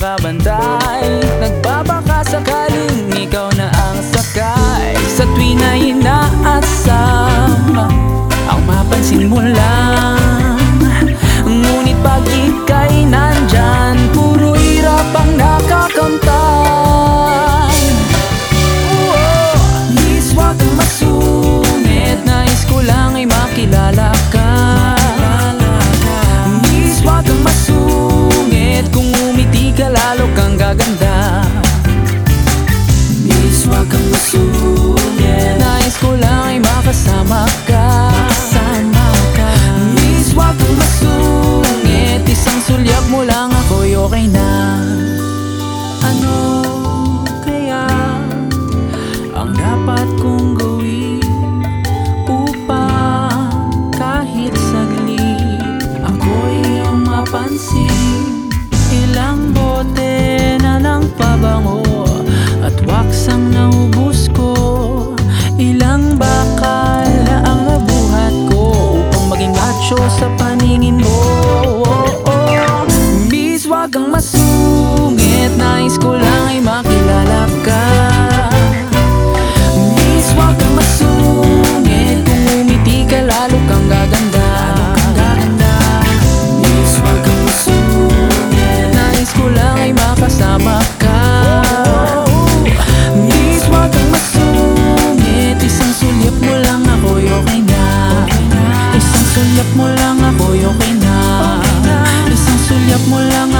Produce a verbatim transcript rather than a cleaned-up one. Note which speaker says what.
Speaker 1: nakabantay. Nagbabaka sakaling ikaw na ang sakay. Sa tuwing na inaasam ang mapansin mo lang, ngunit pag ika'y nandyan, puro hirap ang nakakamtan. Please wag kang masungit, nais ko lang ay makilala ka. Please wag kang masungit, kung umiti ka lalo kang gaganda. Please wag kang masungit, nais ko lang ay makasama ka. Please wag kang masungit, isang sulyap mo lang ako'y okay na. Ano kaya ang dapat kong gawin upang kahit saglit ako'y iyong mapansin? Ilang bote na ng pabango at wax ang naubos ko, ilang bakal na ang nabuhat ko upang maging macho sa paningin mo. Please wag kang masungit, nais ko lang ay makilala ka. Please wag kang masungit, kung umiti ka lalo kang gaganda. Please wag kang masungit, nais ko lang ay makasama ka. Please wag kang masungit, isang sulyap mo lang ako'y okay na. Isang sulyap mo lang ako'y okay na. Isang sulyap mo lang